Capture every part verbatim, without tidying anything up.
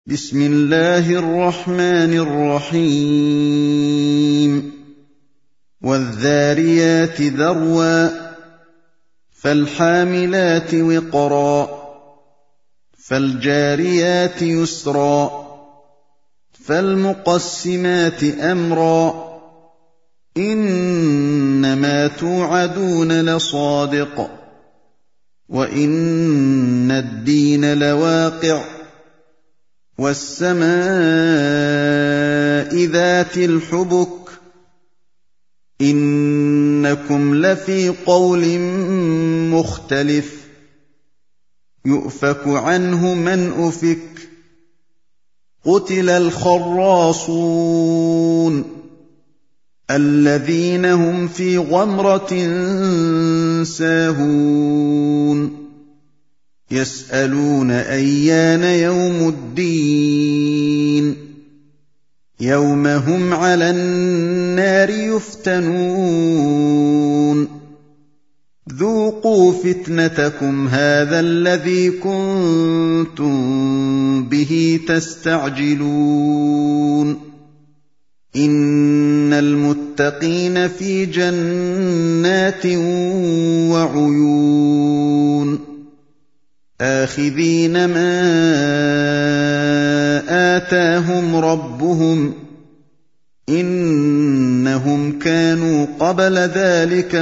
بسم الله الرحمن الرحيم والذاريات ذروا فالحاملات وقرا فالجاريات يسرا فالمقسمات أمرا إنما توعدون لصادق وإن الدين لواقع والسماء ذات الحبك إنكم لفي قول مختلف يؤفك عنه من أفك قتل الخراصون الذين هم في غمرة ساهون يسألون أيان يوم الدين يوم هم على النار يفتنون ذوقوا فتنتكم هذا الذي كنتم به تستعجلون إن المتقين في جنات وعيون آخذين ما آتاهم ربهم إنهم كانوا قبل ذلك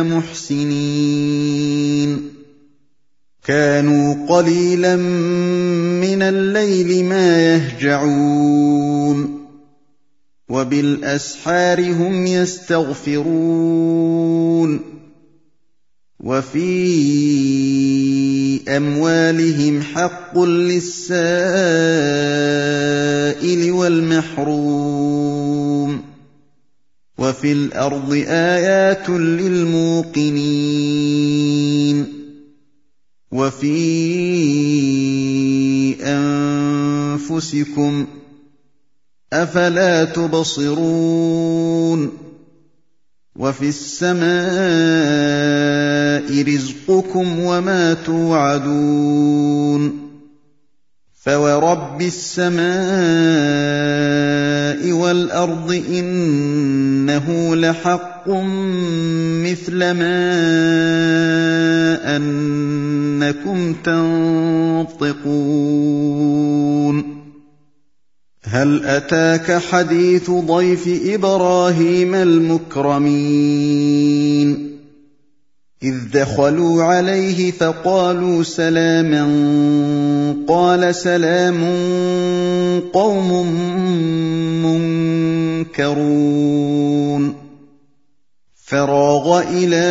محسنين كانوا قليلا من الليل ما يهجعون وبالأسحار هم يستغفرون وفي أموالهم حق للسائل والمحروم وفي الأرض آيات للموقنين وفي أنفسكم أفلا تبصرون وفي السماء رزقكم وما توعدون فورب السماء والأرض إنه لحق مثل ما أنكم تنطقون هل أتاك حديث ضيف إبراهيم المكرمين إذ دخلوا عليه فقالوا سلاما قال سلام قوم منكرون فراغ إلى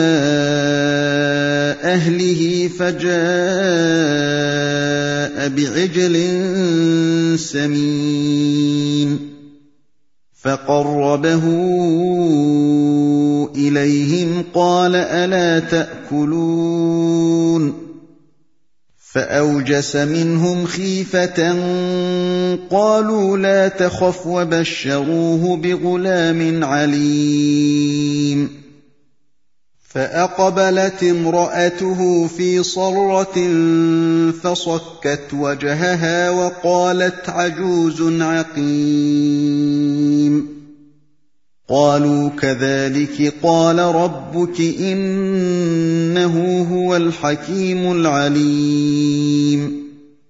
أهله فجاء بعجل سمين فقربه إليهم قال ألا تأكلون فأوجس منهم خيفة قالوا لا تخف وبشروه بغلام عليم فأقبلت امرأته في صرة فصكت وجهها وقالت عجوز عقيم قالوا كذلك قال ربك إنه هو الحكيم العليم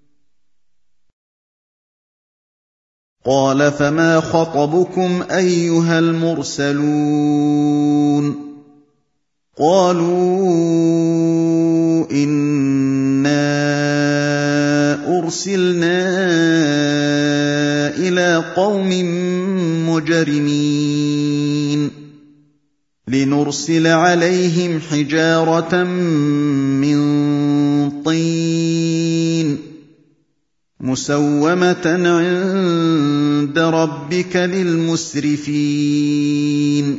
قال فما خطبكم أيها المرسلون قالوا إنا أرسلنا إلى قوم مجرمين لنرسل عليهم حجارة من طين مسومة عند ربك للمسرفين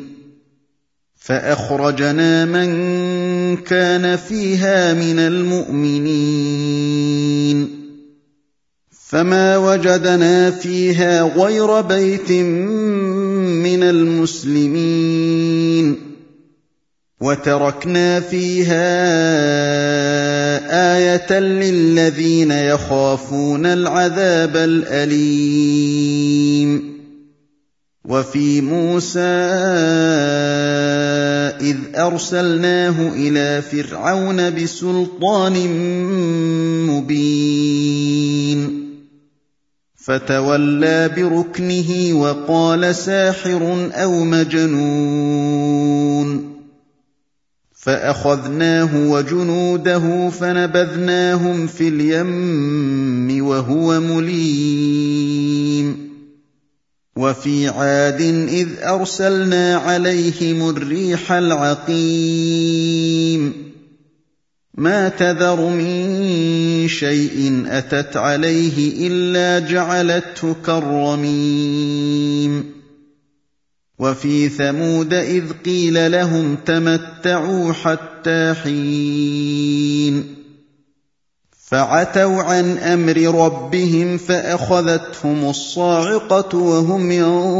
فأخرجنا من كان فيها من المؤمنين فما وجدنا فيها غير بيت من المسلمين وتركنا فيها آية للذين يخافون العذاب الأليم وفي موسى إذ أرسلناه إلى فرعون بسلطان مبين فتولى بركنه وقال ساحر أو مجنون فأخذناه وجنوده فنبذناهم في اليم وهو مليم وفي عاد إذ أرسلنا عليهم الريح العقيم ما تذر من شيء أتت عليه إلا جعلته كالرميم وفي ثمود إذ قيل لهم تمتعوا حتى حين فعتوا عن أمر ربهم فأخذتهم الصاعقة وهم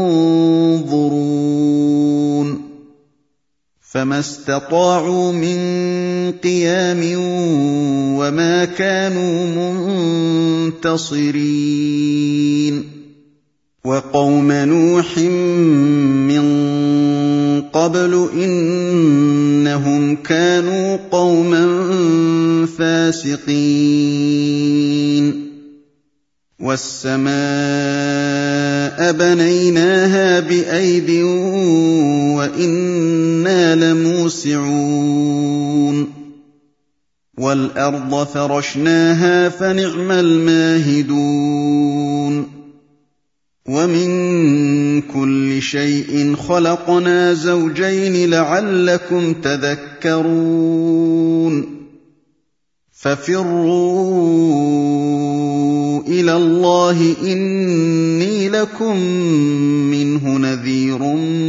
ينظرون فما استطاعوا من قيام وما كانوا منتصرين وقوم نوح من قبل إنهم كانوا قوما فاسقين والسماء بنيناها بأيد وإنا لموسعون والأرض فرشناها فنعم الماهدون ومن كل شيء خلقنا زوجين لعلكم تذكرون ففروا إلى الله إني لكم منه نذير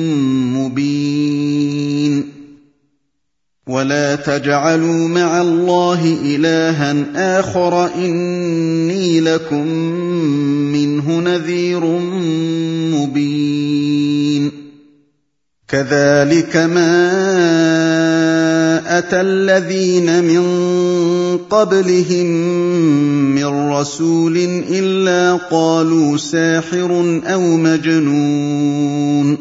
مبين ولا تجعلوا مع الله إلها آخر إني لكم منه نذير مبين كذلك ما أتى الذين من قبلهم من رسول إلا قالوا ساحر أو مجنون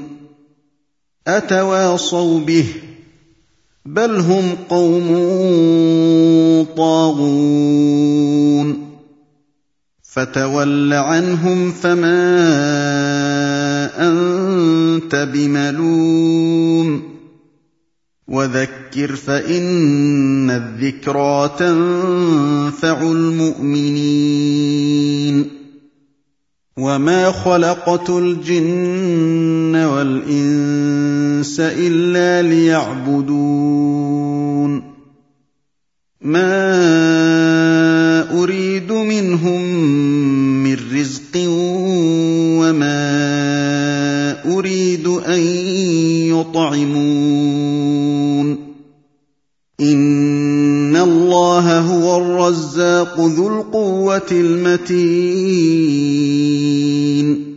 أتواصوا به بل هم قوم طاغون فتول عنهم فما أنت بملوم وذكر فإن الذكرى تنفع المؤمنين وما خلقت الجن والإنس إلا ليعبدون ما أريد منهم من رزق وما أريد أن يطعمون إن الله هو الرزاق ذو القوة المتين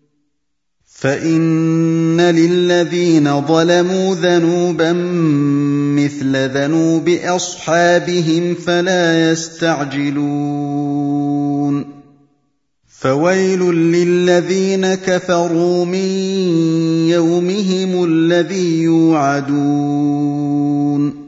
فإن للذين ظلموا ذنوبا مثل ذنوب أصحابهم فلا يستعجلون فويل للذين كفروا من يومهم الذي يوعدون